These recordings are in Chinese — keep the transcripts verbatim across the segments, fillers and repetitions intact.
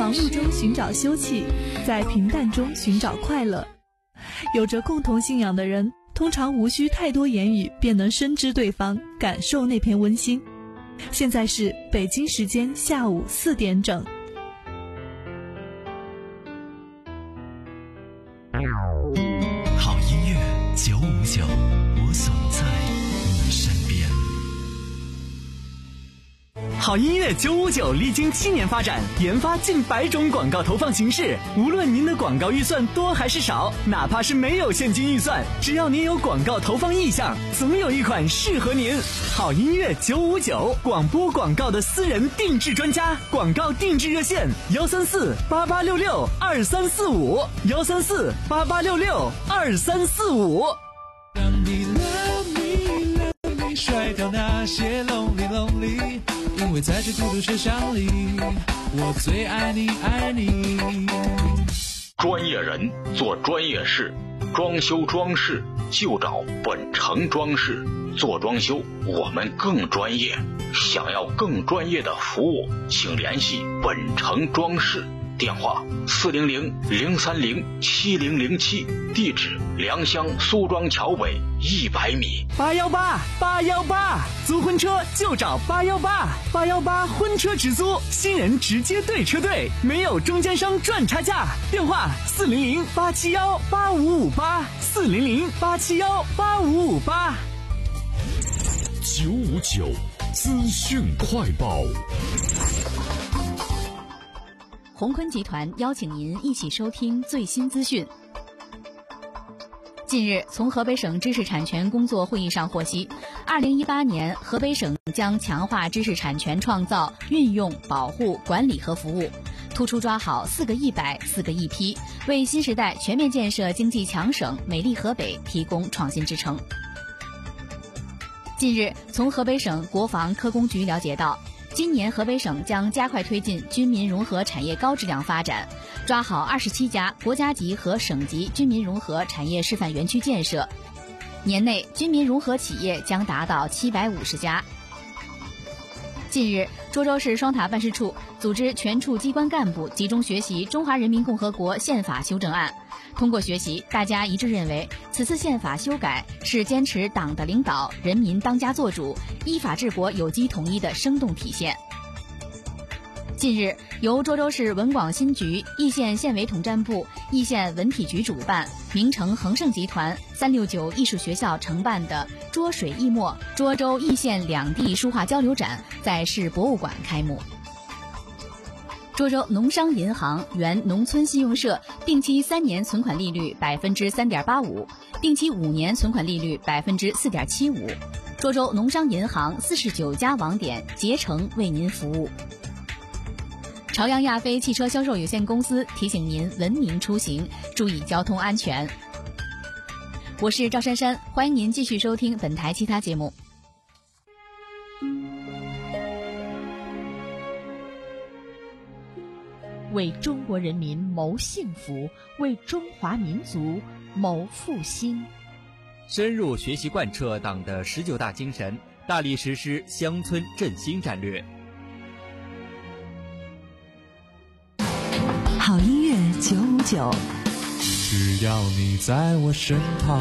忙碌中寻找休憩，在平淡中寻找快乐。有着共同信仰的人，通常无需太多言语便能深知对方，感受那片温馨。现在是北京时间下午四点整。 好音乐九五九，我总在你身边。好音乐九五九历经七年发展，研发近百种广告投放形式。无论您的广告预算多还是少，哪怕是没有现金预算，只要您有广告投放意向，总有一款适合您。好音乐九五九，广播广告的私人定制专家，广告定制热线：幺三四八八六六二三四五，幺三四八八六六二三四五。 让你 love me love me， 甩掉那些 lonely lonely。因为在这孤独学校里，我最爱你爱你。 专业人做专业事，装修装饰就找本城装饰。做装修我们更专业，想要更专业的服务，请联系本城装饰。电话四零零零三零七零零七，地址良乡苏庄桥北一百米。 八幺八八幺八，租婚车就找八幺八八幺八婚车直租，新人直接对车队，没有中间商赚差价。电话四零零八七幺八五五八，四零零八七幺八五五八。 九五九资讯快报。 鸿坤集团邀请您一起收听最新资讯。近日，从河北省知识产权工作会议上获悉，二零一八年河北省将强化知识产权创造、运用、保护、管理和服务，突出抓好四个一百、四个一批，为新时代全面建设经济强省美丽河北提供创新支撑。近日，从河北省国防科工局了解到，今年河北省将加快推进军民融合产业高质量发展，抓好二十七家国家级和省级军民融合产业示范园区建设，年内军民融合企业将达到七百五十家。近日，涿州市双塔办事处组织全处机关干部集中学习《中华人民共和国宪法修正案》。通过学习，大家一致认为，此次宪法修改是坚持党的领导、人民当家作主、依法治国有机统一的生动体现。近日，由涿州市文广新局、易县县委统战部、易县文体局主办，名城恒盛集团、三六九艺术学校承办的“涿水易墨”涿州易县两地书画交流展在市博物馆开幕。涿州农商银行原农村信用社定期三年存款利率百分之三点八五，定期五年存款利率百分之四点七五。涿州农商银行四十九家网点竭诚为您服务。朝阳亚飞汽车销售有限公司提醒您文明出行，注意交通安全。我是赵珊珊，欢迎您继续收听本台其他节目。 为中国人民谋幸福，为中华民族谋复兴。 深入学习贯彻党的十九大精神，大力实施乡村振兴战略。 好音乐九五九， 只要你在我身旁。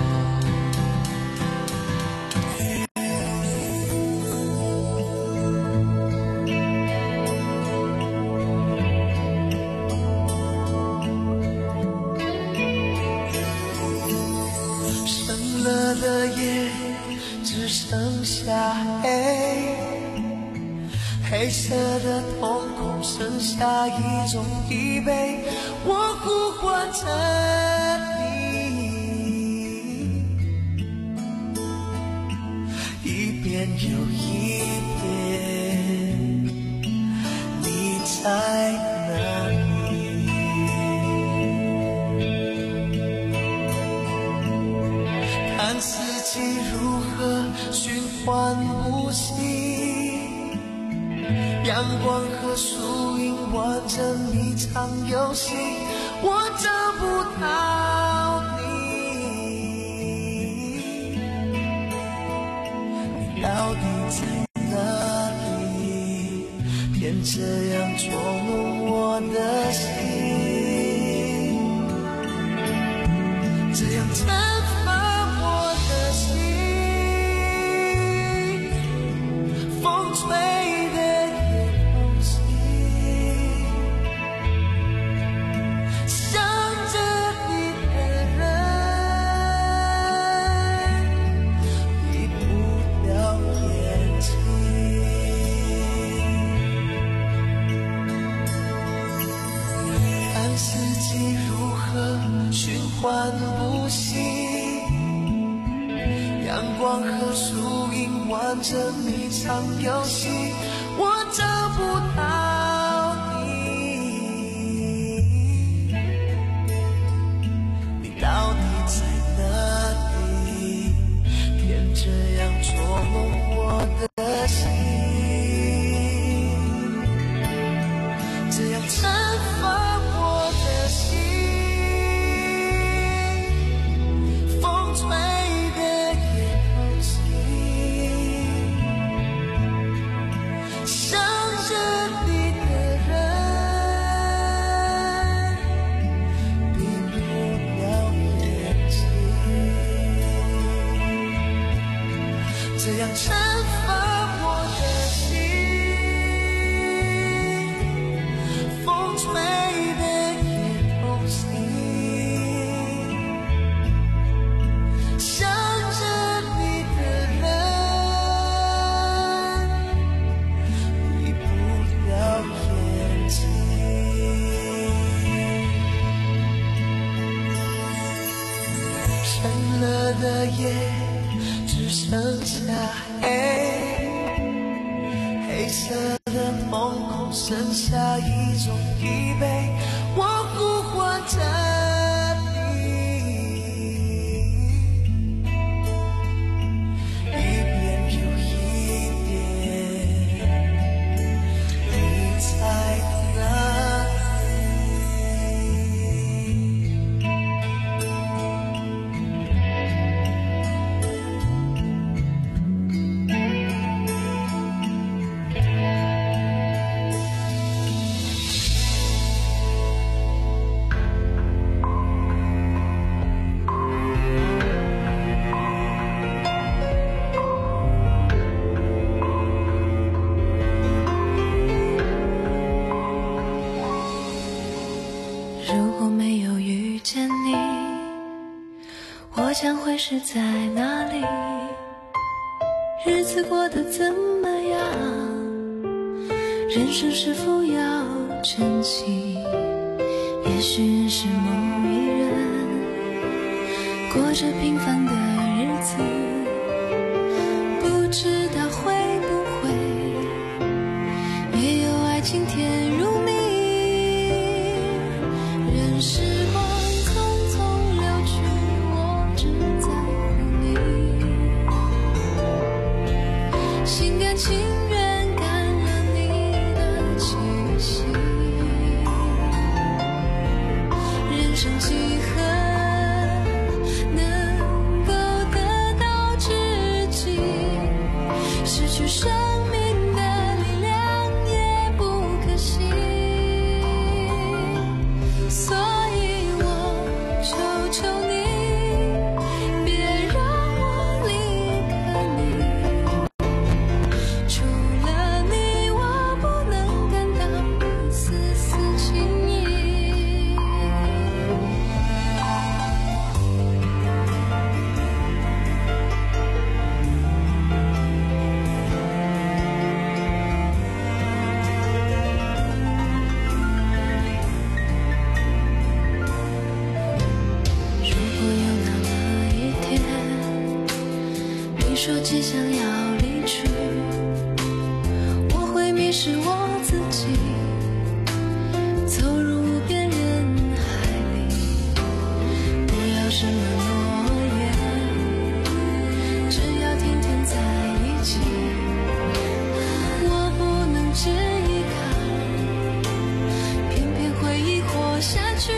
深了的夜只剩下黑，黑色的瞳孔剩下一种疲惫，我呼唤着你，一遍又一遍，你在哪里？看四季如何循环呼吸，阳光和树荫玩着一场游戏，我找不到你，你到底在哪里？偏这样捉弄我的心。 阳光和树影玩着一场游戏，我找不到你，你到底在哪里？别这样捉弄我的心，这样惩罚我的心。风吹的也痛心，想着你的人闭不了眼睛，这样惩罚我的心。风吹的也痛心，想着你的人闭不了眼睛。深了的夜只剩下黑，黑色的瞳孔剩下一种疲惫，我呼唤着你，一遍又一遍，你在哪将会是在哪里？日子过得怎么样？人生是否要珍惜？也许认识某一人，过着平凡的日子，不知道会不会也有爱情甜如蜜。任时光匆匆流去，我只在乎你，心甘情愿感染你的气息。人生几何能够得到知己，失去生命的力量也不可惜。所以我求求你，别让我离开你。除了你，我不能感到一丝丝情意。如果有那么一天，你说即将要离去，我会迷失我自己，走入无边人海里。不要什么诺言，只要天天在一起。我不能只依靠，偏偏回忆活下去。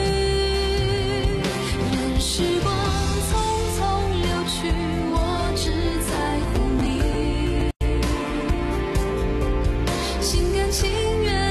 任时光匆匆流去，我只在乎你，心甘情愿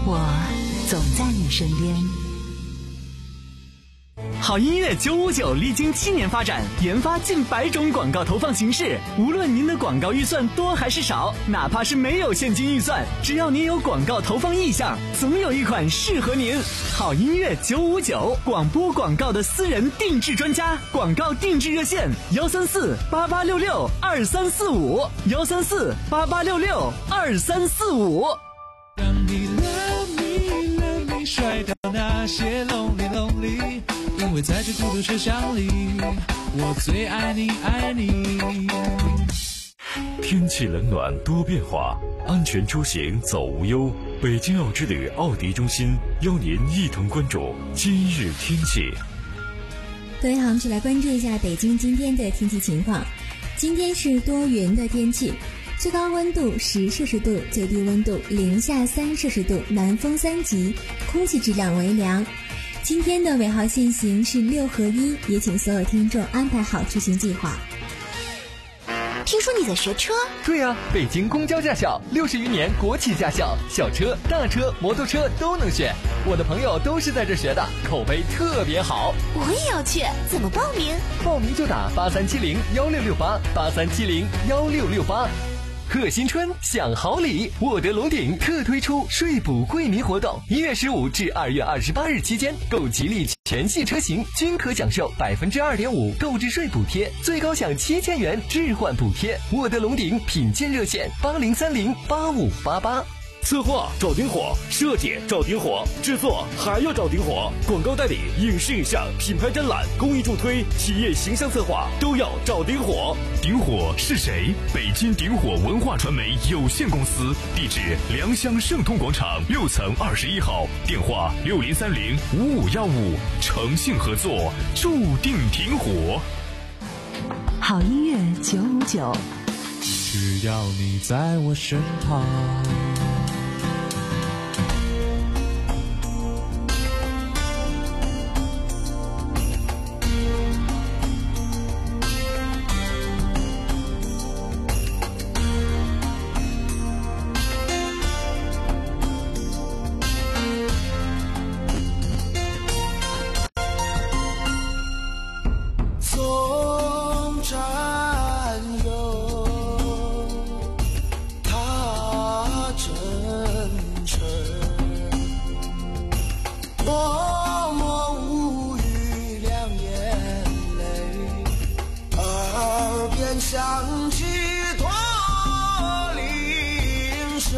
我总在你身边。 好音乐九五九历经七年发展，研发近百种广告投放形式。无论您的广告预算多还是少，哪怕是没有现金预算，只要您有广告投放意向，总有一款适合您。好音乐九五九，广播广告的私人定制专家，广告定制热线：幺三四八八六六二三四五，幺三四八八六六二三四五。 让你 love me love me 甩掉那些 lonely lonely， 因为在这孤独车厢里，我最爱你爱你。 天气冷暖多变化，安全出行走无忧。北京奥之旅奥迪中心邀您一同关注今日天气。 各位好，我们一起来关注一下北京今天的天气情况。今天是多云的天气，最高温度十摄氏度，最低温度零下三摄氏度，南风三级，空气质量为良。今天的尾号限行是六合一，也请所有听众安排好出行计划。 听说你在学车？ 对呀、啊，北京公交驾校六十余年国企驾校，小车、大车、摩托车都能选。我的朋友都是在这学的，口碑特别好。 我也要去，怎么报名？ 报名就打八三七零幺六六八八三七零幺六六八。贺新春享好礼，沃德龙鼎特推出税补惠民活动，一月十五至二月二十八日期间，购吉利全系车型均可享受百分之二点五购置税补贴，最高享七千元置换补贴。沃德龙鼎品鉴热线八零三零八五八八。 策划找丁火，设计找丁火，制作还要找丁火，广告代理、影视影像、品牌展览、公益助推、企业形象策划都要找丁火。 丁火是谁？北京丁火文化传媒有限公司，地址良乡盛通广场六层二十一号，电话六零三零五五幺五，诚信合作，注定丁火。 好音乐九五九， 只要你在我身旁。 响起驼铃声，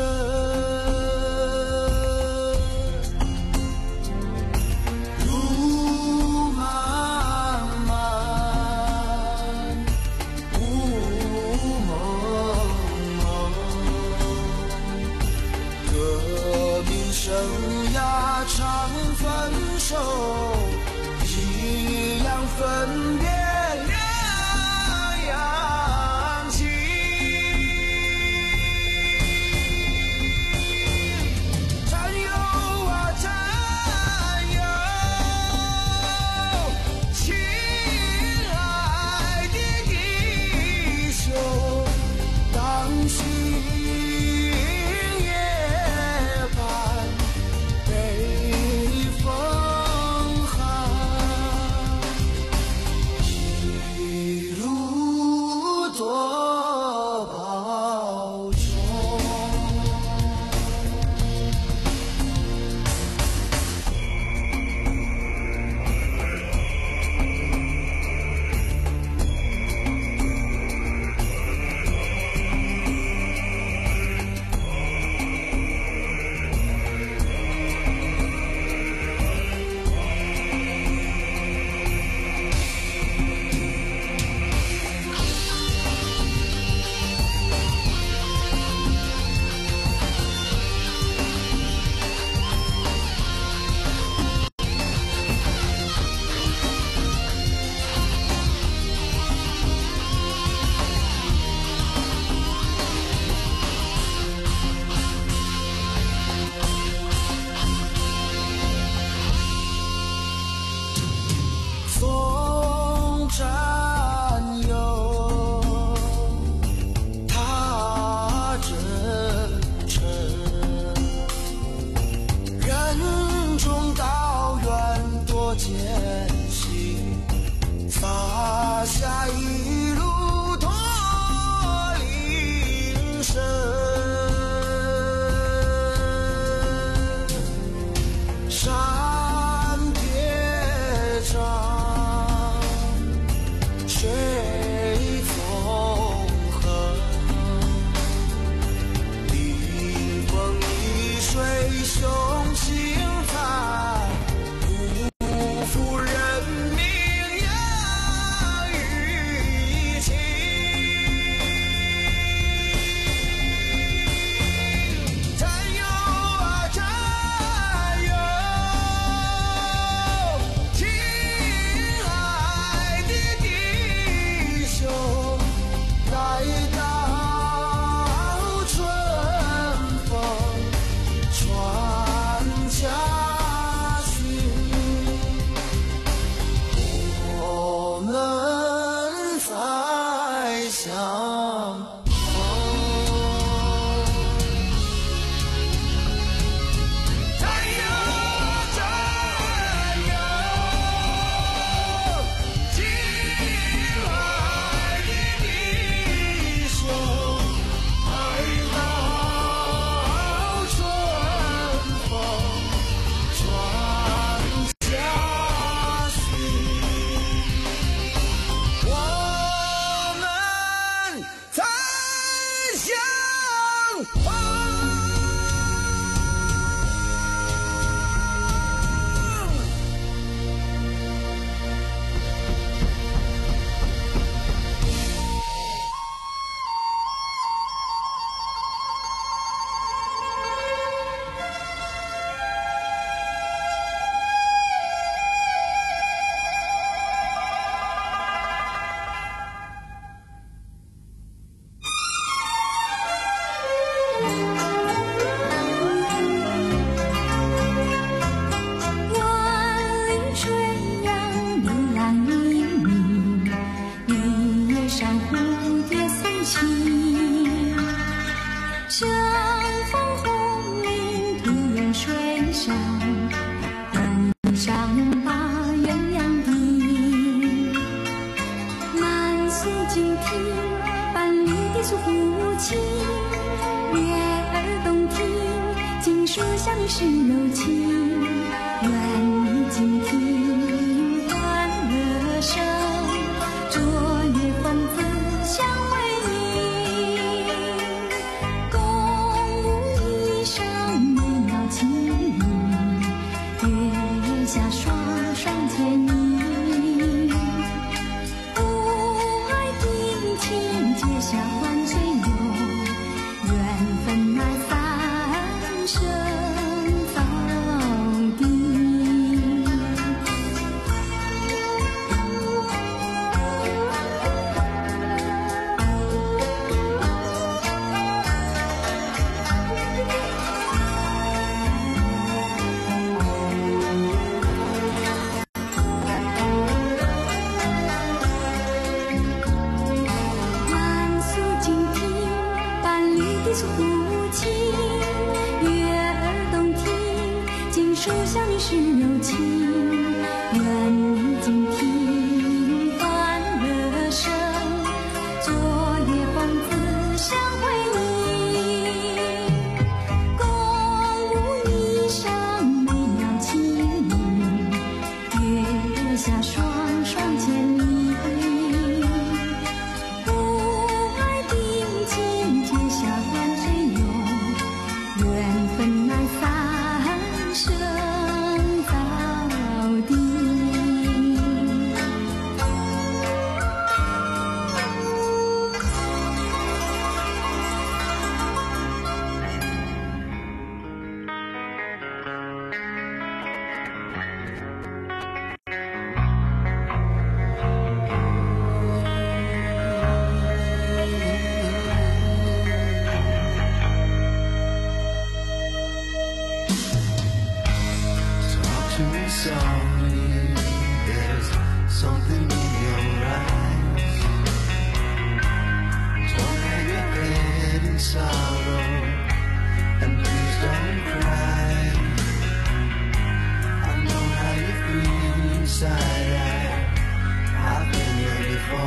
路漫漫，雾蒙蒙，革命生涯常分手，一样分别。 下一路驼铃声，山叠嶂，水纵横，灵光一水雄心彩，不负人民养育情。战友啊战友，亲爱的弟兄，待到春风传家训，我们再相逢。战友战友，亲爱的弟兄，待到春风传家训，我们再相逢。 万里春阳一浪一鸣，绿叶上蝴蝶送情。相逢红菱突然水上，登上把鸳鸯顶。满诉荆亭，半里的诉胡琴，悦耳动听，尽书香是柔情。愿你静听欢乐声，昨夜风子相为鸣。共舞一生美妙情意，月下双双牵引。不爱定情，结下欢醉友，缘分乃三生到底。满诉荆亭，半里的诉胡琴，悦耳动听，尽书香是柔情。愿你静听欢乐声，昨夜风子相为鸣。共舞一生美妙情意，月下双双牵引。不爱定情，结下欢醉友，缘分乃三生到底。 Talk to me softly, there's something in your eyes. Don't hang your head in sorrow, and please don't cry. I know how you feel inside, I, I've been there before.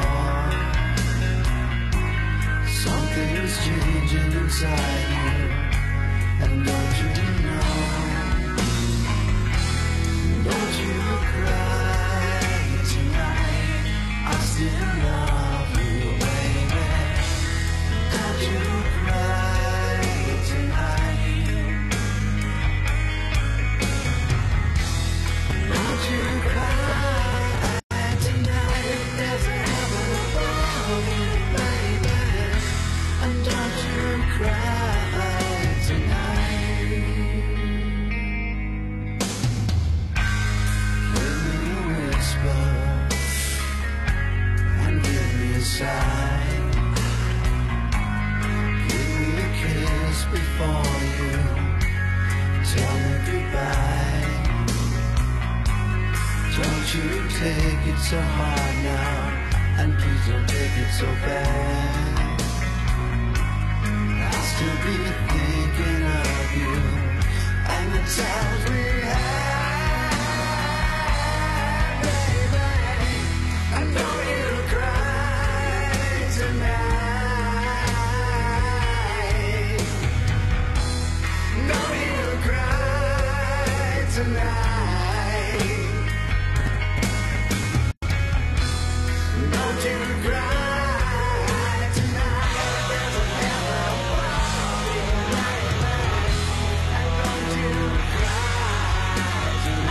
you take it so hard now, and please don't take it so bad. I'll still be thinking of you and the times we had, baby. I know you'll cry tonight. Know you'll cry tonight. Don't you cry tonight. There's a hell of a night. Don't you cry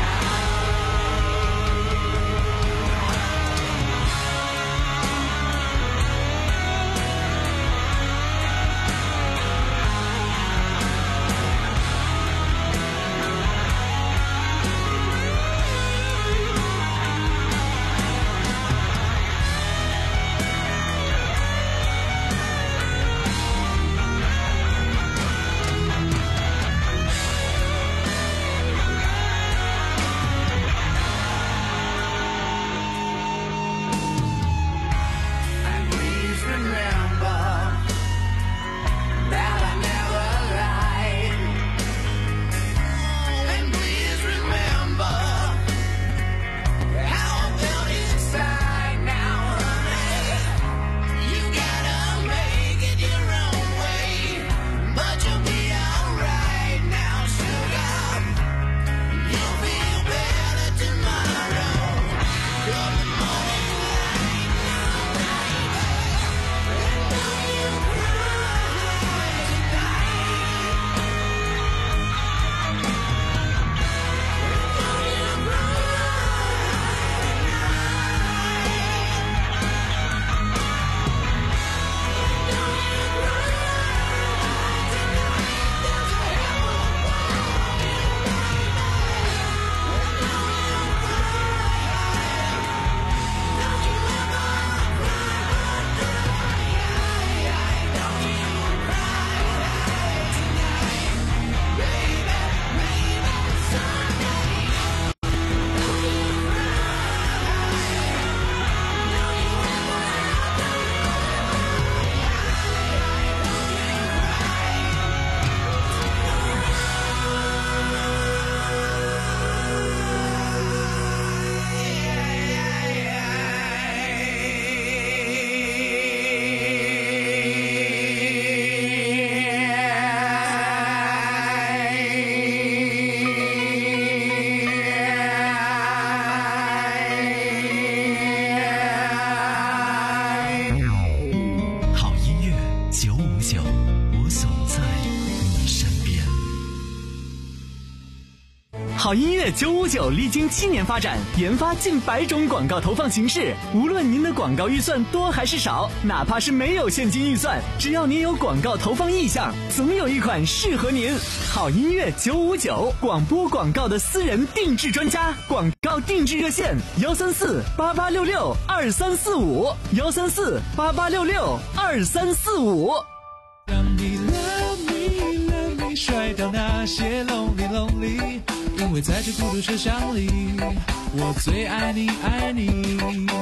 好音乐九五九历经七年发展，研发近百种广告投放形式。无论您的广告预算多还是少，哪怕是没有现金预算，只要您有广告投放意向，总有一款适合您。好音乐九五九，广播广告的私人定制专家，广告定制热线：幺三四八八六六二三四五，幺三四八八六六二三四五。 让你 love me love me， 甩掉那些 lonely lonely。因为在这孤独车厢里，我最爱你爱你。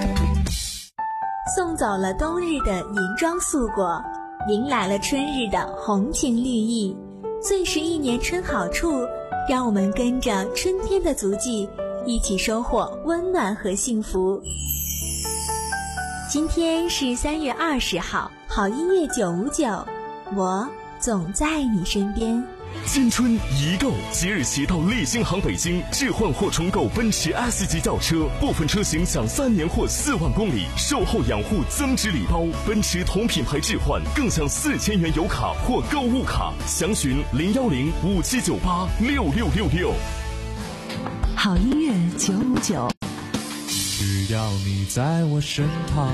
送走了冬日的银装素裹，迎来了春日的红情绿意。最是一年春好处，让我们跟着春天的足迹，一起收获温暖和幸福。今天是三月二十号，好音乐九五九，我总在你身边。 新春一购，即日起到利星行北京置换或重购奔驰 S 级轿车，部分车型享三年或四万公里售后养护增值礼包，奔驰同品牌置换更享四千元油卡或购物卡。详询零幺零五七九八六六六六。 好音乐九五九， 只要你在我身旁。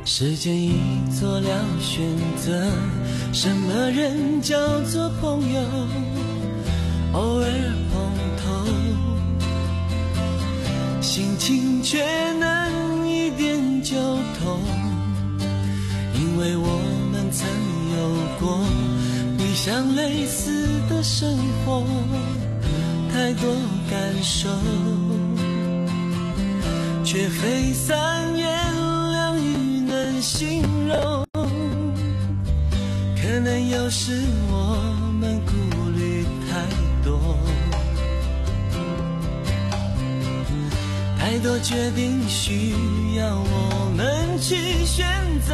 时间已做了选择，什么人叫做朋友？偶尔碰头，心情却能一点就通，因为我们曾有过理想类似的生活，太多感受，却非三言两语能形容。可能有时我们顾虑太多，太多决定需要我们去选择，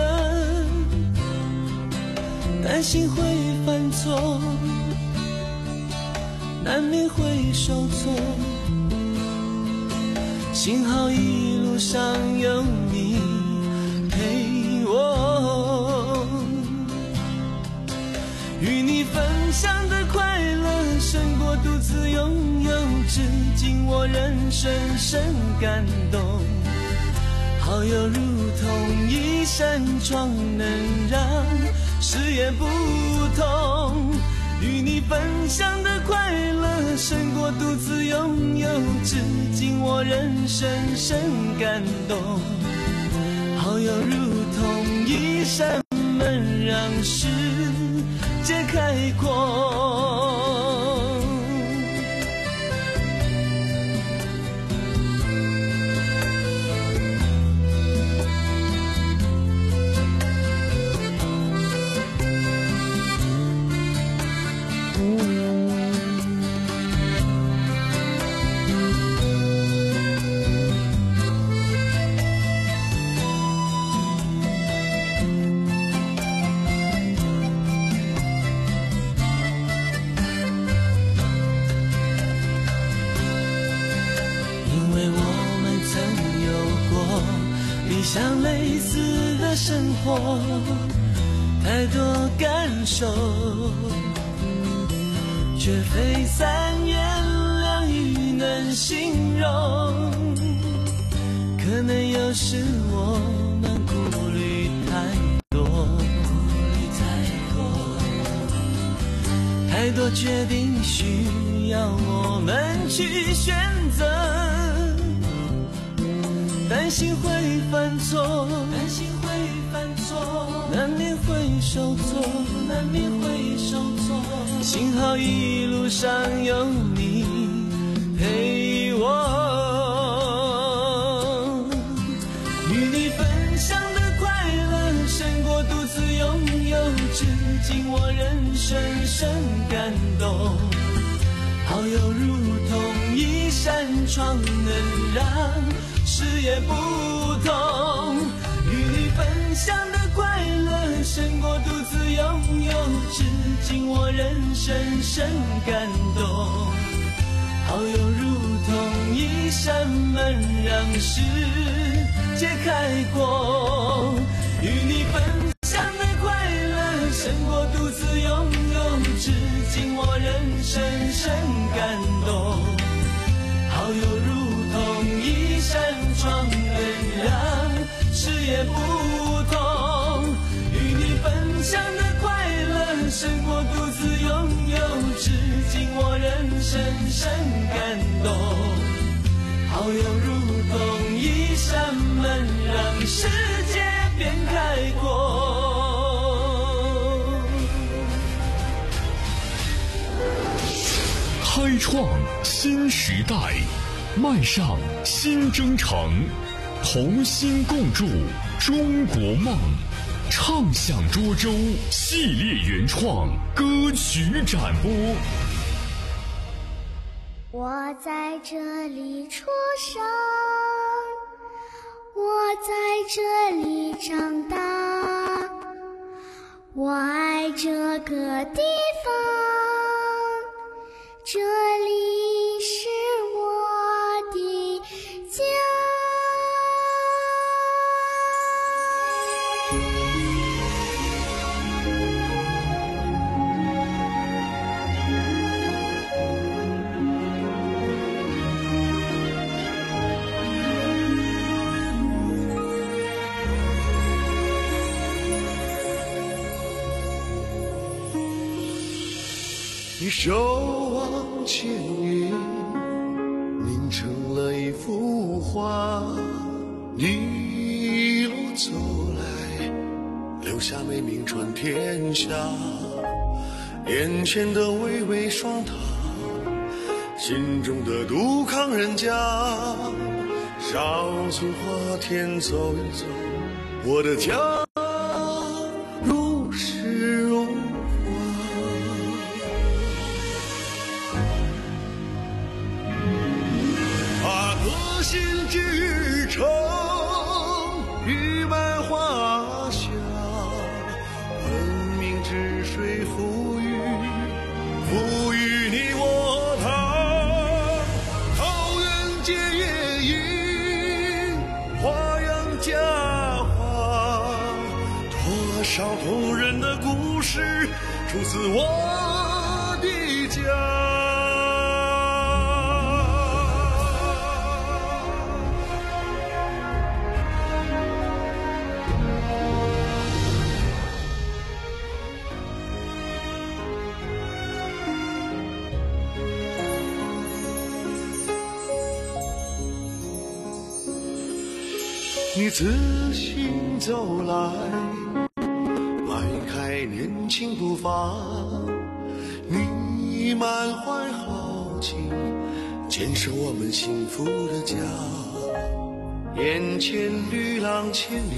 担心会犯错，难免会受挫，幸好一路上有你陪我，与你分享的快乐胜过独自拥有，至今我仍深深感动。好友如同一扇窗，能让视野不同，与你分享的快乐胜过独自拥有，至今我仍深深感动。好友如同一扇门，让世界开阔。像类似的生活，太多感受，却非三言两语能形容。可能有时我们顾虑太多，太多决定需要我们去选择，担心会犯错，担心会犯错，难免会受挫，难免会受挫。幸好一路上有你陪我，与你分享的快乐胜过独自拥有，至今我仍深深感动。好友如同一扇窗，能让视野不同，与你分享的快乐胜过独自拥有，至今我仍深深感动。好友如同一扇门，让世界开阔，与你分享的快乐胜过独自拥有，至今我仍深深感动。好友如同一扇窗，能让视野不同，与你分享的快乐胜过独自拥有，至今我仍深深感动。好友如同一扇门，让世界变开阔。 开创新时代，迈上新征程，同心共筑中国梦。畅享涿州系列原创歌曲展播。 我在这里出生，我在这里长大，我爱这个地方，这里是我的家。 你守望牵引，凝成了一幅画。你一路走来，留下美名传天下。眼前的巍巍双塔，心中的杜康人家。少情花田走一走，我的家如诗如画。啊，歌心之城，玉满花香，文明之水赋予，赋予你我他。桃源结夜莺，花样佳话，多少动人的故事出自我的家。你自行走来，迈开年轻步伐，你满怀豪情，坚守我们幸福的家。眼前绿浪千里，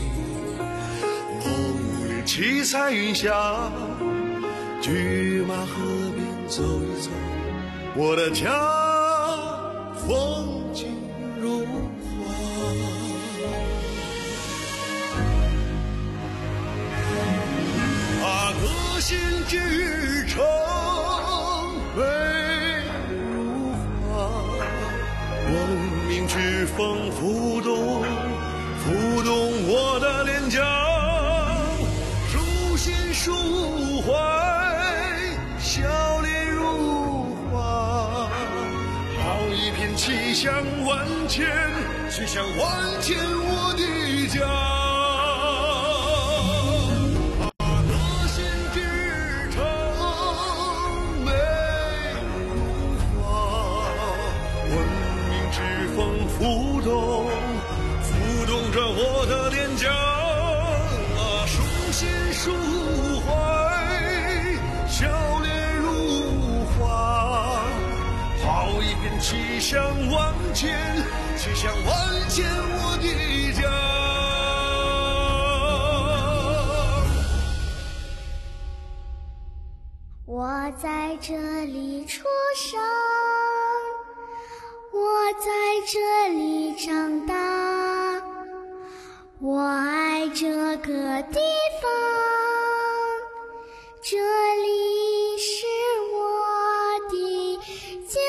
梦里七彩云霞，驹马河边走一走，我的家风景如歌心之城，美如画，文明之风浮动，浮动我的脸颊。书信抒怀，笑脸如花，好一片气象万千，气象万千我的家。浮动，浮动着我的脸颊，啊，书信抒怀，笑脸如花，好一片气象万千，气象万千我的家。 我在这里出生，我在这里长大，我爱这个地方，这里是我的家。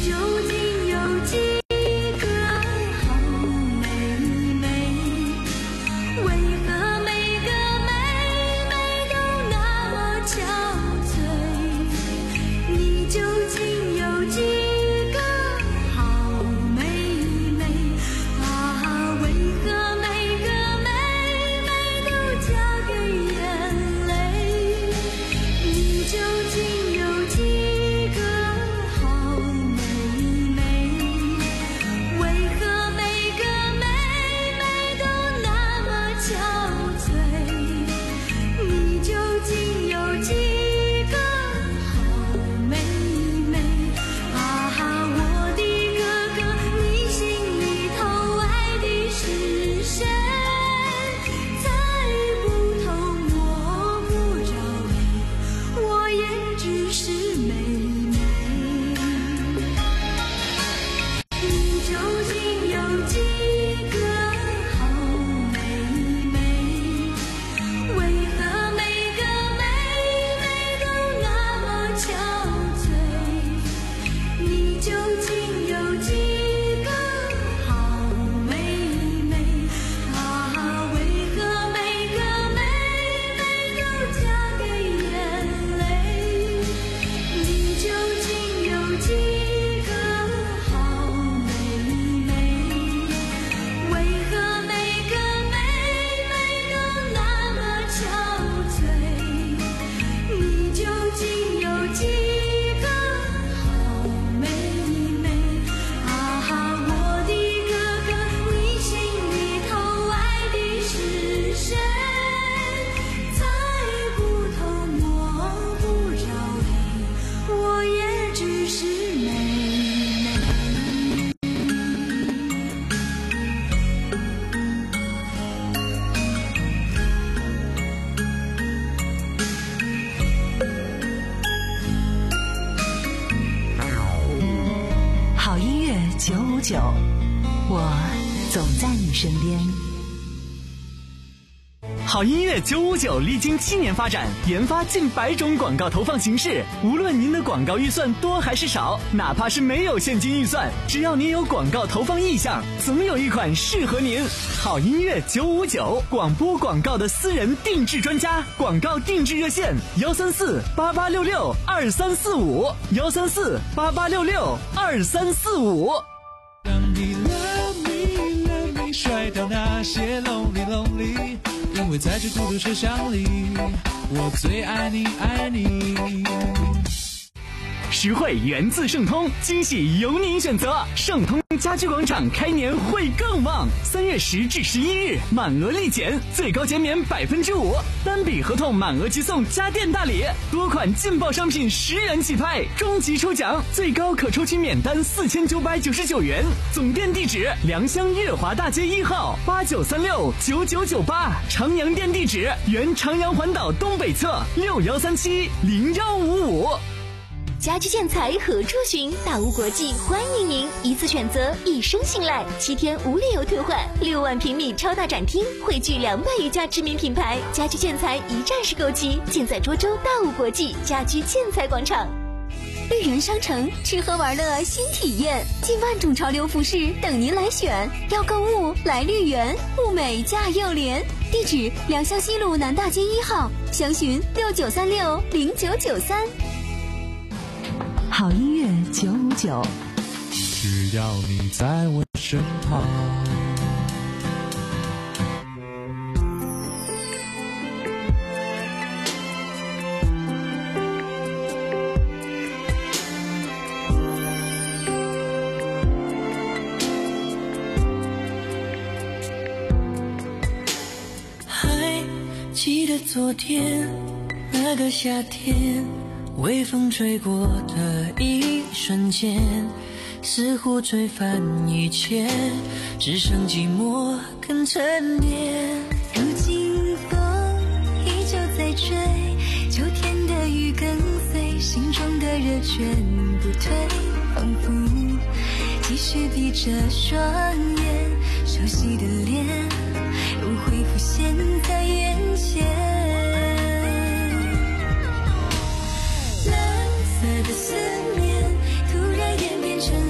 九五九，我总在你身边。 好音乐九五九历经七年发展，研发近百种广告投放形式。无论您的广告预算多还是少，哪怕是没有现金预算，只要您有广告投放意向，总有一款适合您。好音乐九五九，广播广告的私人定制专家，广告定制热线：幺三四八八六六二三四五，幺三四八八六六二三四五。 让你 love me love me 甩掉那些 lonely lonely， 因为在这孤独车厢里，我最爱你爱你。 实惠源自盛通，惊喜由您选择。盛通家居广场开年会更旺，三月十至十一日满额立减，最高减免百分之五，单笔合同满额即送家电大礼，多款劲爆商品十元起拍，终极抽奖最高可抽取免单四千九百九十九元。总店地址：良乡悦华大街一号八九三六九九九八，长阳店地址：原长阳环岛东北侧六幺三七零幺五五。 家居建材何处寻？大屋国际欢迎您，一次选择，一生信赖，七天无理由退换，六万平米超大展厅，汇聚两百余家知名品牌，家居建材一站式购齐，尽在涿州大屋国际家居建材广场。绿园商城，吃喝玩乐新体验，近万种潮流服饰等您来选。要购物来绿园，物美价又廉。地址：良乡西路南大街一号，详询六九三六零九九三。 好音乐九五九， 只要你在我身旁。 还记得昨天那个夏天，微风吹过的一瞬间，似乎吹翻一切，只剩寂寞跟沉淀。 如今风依旧在吹，秋天的雨跟随，心中的热全不退，仿佛继续闭着双眼，熟悉的脸又会浮现在眼前。蓝色的思念突然演变成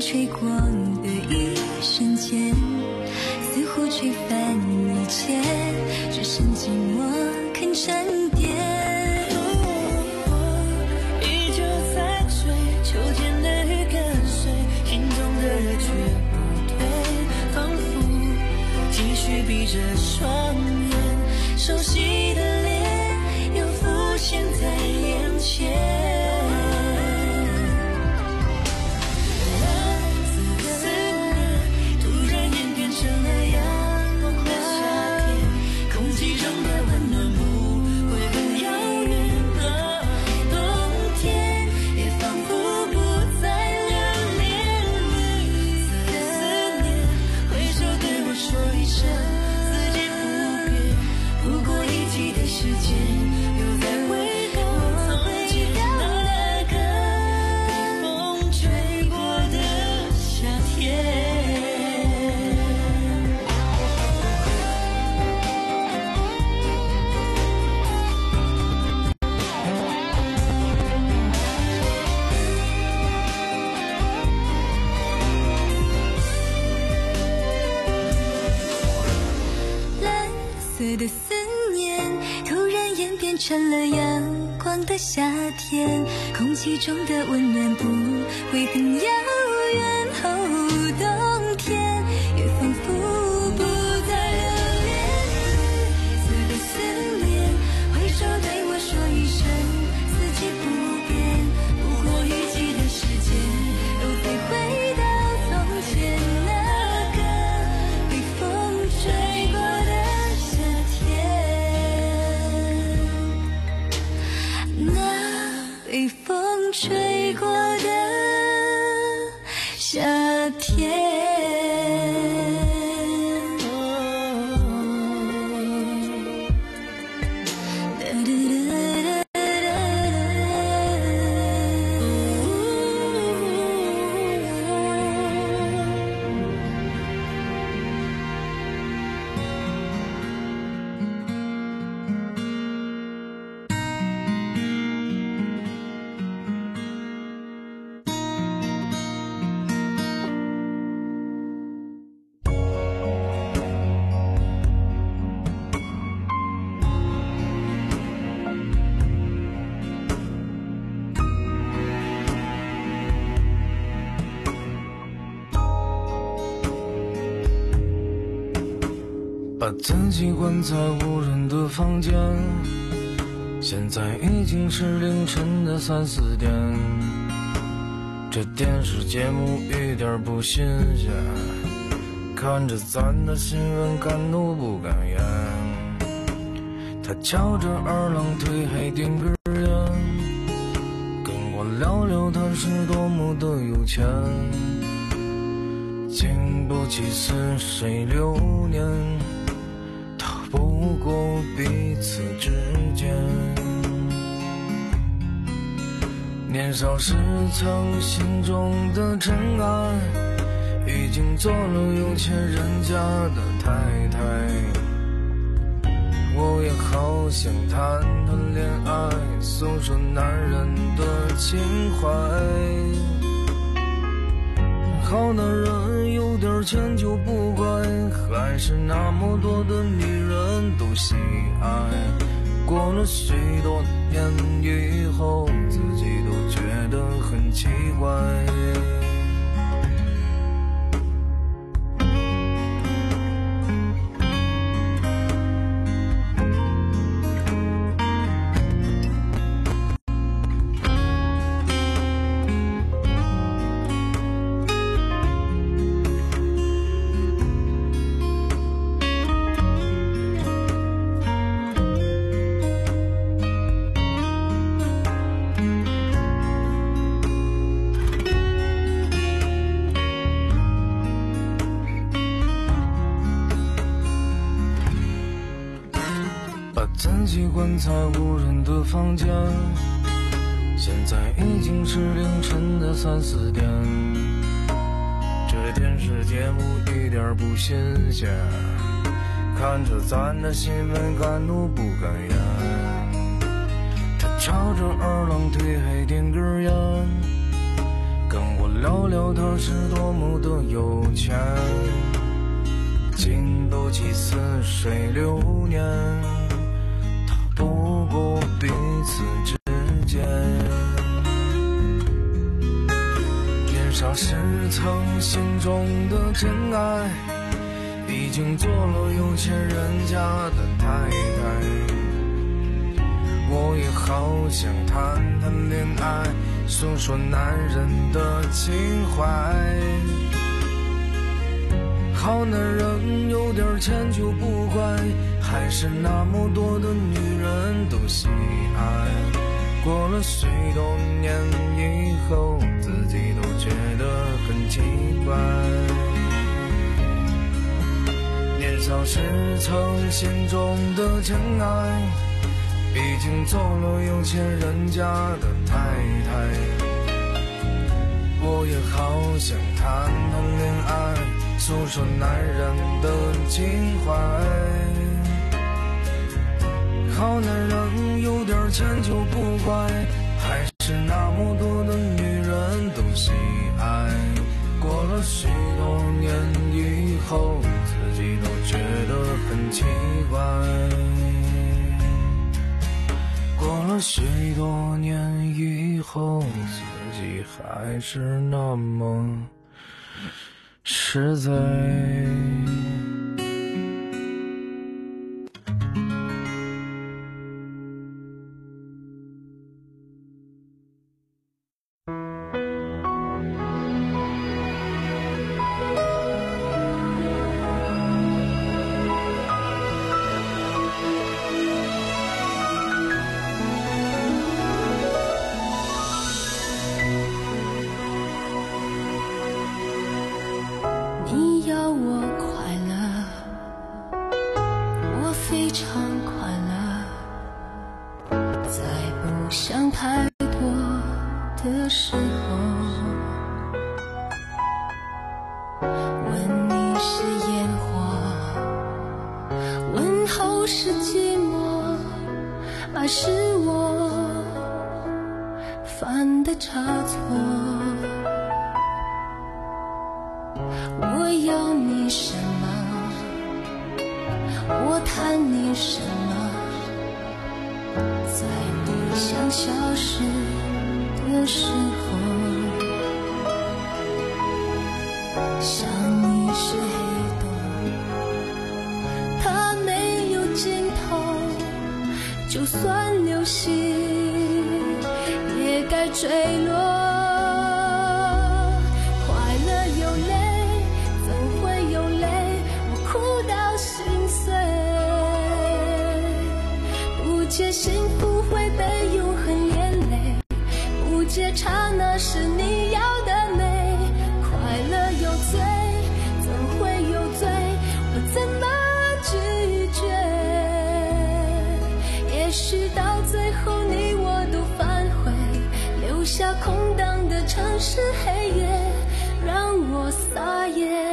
吹过的一瞬间，似乎吹翻一切，只剩寂寞肯沉淀。依旧在追，秋天的雨跟随，心中的热却不退，仿佛继续闭着双眼，熟悉的脸又浮现在眼前。的思念突然演变成了阳光的夏天，空气中的温暖不会很遥远，哦，冬天也仿佛不再留恋。绿色的思念挥手对我说一声，四季不变，不过预计的时间又飞回到从前，那个被风吹过的被风吹过的夏天。 把自己关在无人的房间，现在已经是凌晨的三四点，这电视节目一点不新鲜，看着咱的新闻敢怒不敢言。他翘着二郎腿还点根烟，跟我聊聊他是多么的有钱，经不起似水流年，不过彼此之间。年少时曾心中的尘埃，已经做了有钱人家的太太。我也好想谈谈恋爱，诉说男人的情怀。好男人有点钱就不乖，还是那么多的女人都喜爱。过了许多年以后，自己都觉得很奇怪。自己关在无人的房间，现在已经是凌晨的三四点，这电视节目一点不新鲜，看着咱的新闻敢怒不敢言。他翘着二郎腿还点根烟，跟我聊聊他是多么的有钱，经斗起似水流年，他不顾彼此之间。年少时曾心中的真爱，已经做了有钱人家的太太。我也好想谈谈恋爱，诉说男人的情怀。好男人有点钱就不怪，还是那么多的女人都喜爱。过了许多年以后，自己都觉得很奇怪。年少时曾心中的真爱，已经做了有钱人家的太太。我也好想谈谈恋爱，诉说男人的情怀。好男人有点钱就不怪，还是那么多的女人都喜爱。过了许多年以后，自己都觉得很奇怪。过了许多年以后，自己还是那么实在。 就算流星也该坠落。快乐有泪，怎会有泪？我哭到心碎，不解幸福会被永恒连累，不解刹那是你要的美。快乐有罪，怎会有罪？我怎么拒绝？也许到最后你我都反悔，留下空荡的城市黑夜，让我撒野。